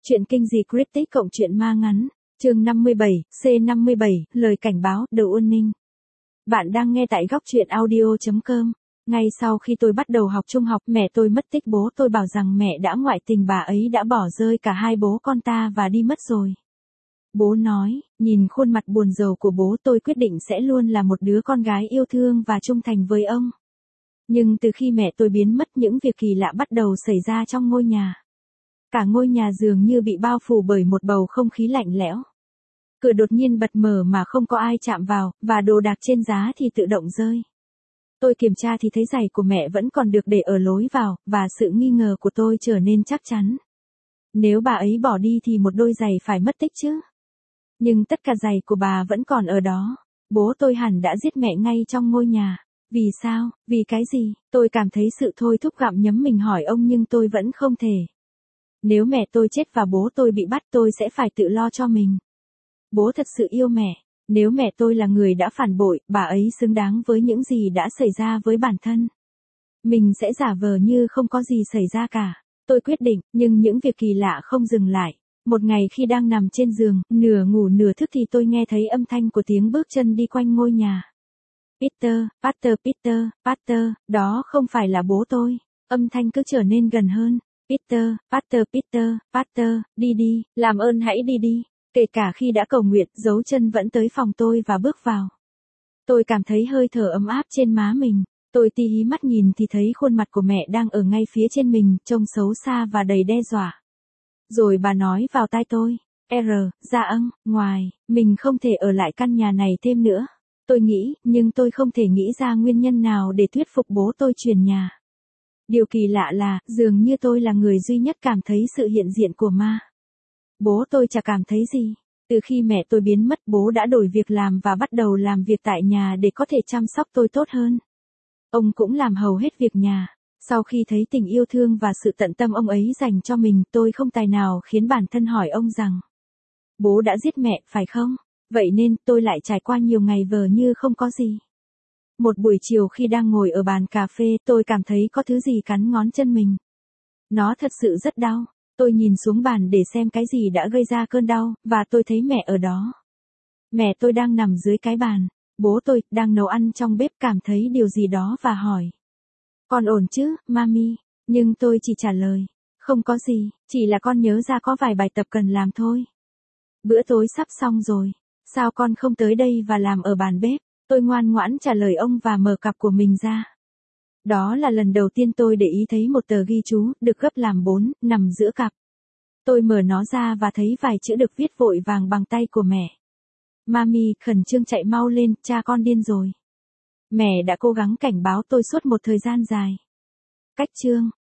Chuyện kinh dị cryptic cộng truyện ma ngắn. Chương 57, C57, lời cảnh báo, The Warning. Bạn đang nghe tại góc truyện audio.com. Ngay sau khi tôi bắt đầu học trung học, mẹ tôi mất tích, bố tôi bảo rằng mẹ đã ngoại tình, bà ấy đã bỏ rơi cả hai bố con ta và đi mất rồi. Bố nói, nhìn khuôn mặt buồn rầu của bố, tôi quyết định sẽ luôn là một đứa con gái yêu thương và trung thành với ông. Nhưng từ khi mẹ tôi biến mất, những việc kỳ lạ bắt đầu xảy ra trong ngôi nhà. Cả ngôi nhà dường như bị bao phủ bởi một bầu không khí lạnh lẽo. Cửa đột nhiên bật mở mà không có ai chạm vào, và đồ đạc trên giá thì tự động rơi. Tôi kiểm tra thì thấy giày của mẹ vẫn còn được để ở lối vào, và sự nghi ngờ của tôi trở nên chắc chắn. Nếu bà ấy bỏ đi thì một đôi giày phải mất tích chứ. Nhưng tất cả giày của bà vẫn còn ở đó. Bố tôi hẳn đã giết mẹ ngay trong ngôi nhà. Vì sao? Vì cái gì? Tôi cảm thấy sự thôi thúc gặm nhấm mình hỏi ông, nhưng tôi vẫn không thể. Nếu mẹ tôi chết và bố tôi bị bắt, tôi sẽ phải tự lo cho mình. Bố thật sự yêu mẹ. Nếu mẹ tôi là người đã phản bội, bà ấy xứng đáng với những gì đã xảy ra với bản thân. Mình sẽ giả vờ như không có gì xảy ra cả. Tôi quyết định, nhưng những việc kỳ lạ không dừng lại. Một ngày khi đang nằm trên giường, nửa ngủ nửa thức thì tôi nghe thấy âm thanh của tiếng bước chân đi quanh ngôi nhà. Peter, đó không phải là bố tôi. Âm thanh cứ trở nên gần hơn. Peter, đi, làm ơn hãy đi. Kể cả khi đã cầu nguyện, dấu chân vẫn tới phòng tôi và bước vào. Tôi cảm thấy hơi thở ấm áp trên má mình. Tôi tí hí mắt nhìn thì thấy khuôn mặt của mẹ đang ở ngay phía trên mình, trông xấu xa và đầy đe dọa. Rồi bà nói vào tai tôi, ngoài, mình không thể ở lại căn nhà này thêm nữa. Tôi nghĩ, nhưng tôi không thể nghĩ ra nguyên nhân nào để thuyết phục bố tôi chuyển nhà. Điều kỳ lạ là, dường như tôi là người duy nhất cảm thấy sự hiện diện của ma. Bố tôi chả cảm thấy gì. Từ khi mẹ tôi biến mất, bố đã đổi việc làm và bắt đầu làm việc tại nhà để có thể chăm sóc tôi tốt hơn. Ông cũng làm hầu hết việc nhà. Sau khi thấy tình yêu thương và sự tận tâm ông ấy dành cho mình, tôi không tài nào khiến bản thân hỏi ông rằng, bố đã giết mẹ, phải không? Vậy nên, tôi lại trải qua nhiều ngày vờ như không có gì. Một buổi chiều khi đang ngồi ở bàn cà phê, tôi cảm thấy có thứ gì cắn ngón chân mình. Nó thật sự rất đau. Tôi nhìn xuống bàn để xem cái gì đã gây ra cơn đau, và tôi thấy mẹ ở đó. Mẹ tôi đang nằm dưới cái bàn. Bố tôi, đang nấu ăn trong bếp, cảm thấy điều gì đó và hỏi. Con ổn chứ, Mami? Nhưng tôi chỉ trả lời. Không có gì, chỉ là con nhớ ra có vài bài tập cần làm thôi. Bữa tối sắp xong rồi. Sao con không tới đây và làm ở bàn bếp? Tôi ngoan ngoãn trả lời ông và mở cặp của mình ra. Đó là lần đầu tiên tôi để ý thấy một tờ ghi chú, được gấp làm 4, nằm giữa cặp. Tôi mở nó ra và thấy vài chữ được viết vội vàng bằng tay của mẹ. Mami, khẩn trương chạy mau lên, cha con điên rồi. Mẹ đã cố gắng cảnh báo tôi suốt một thời gian dài. Cách chương,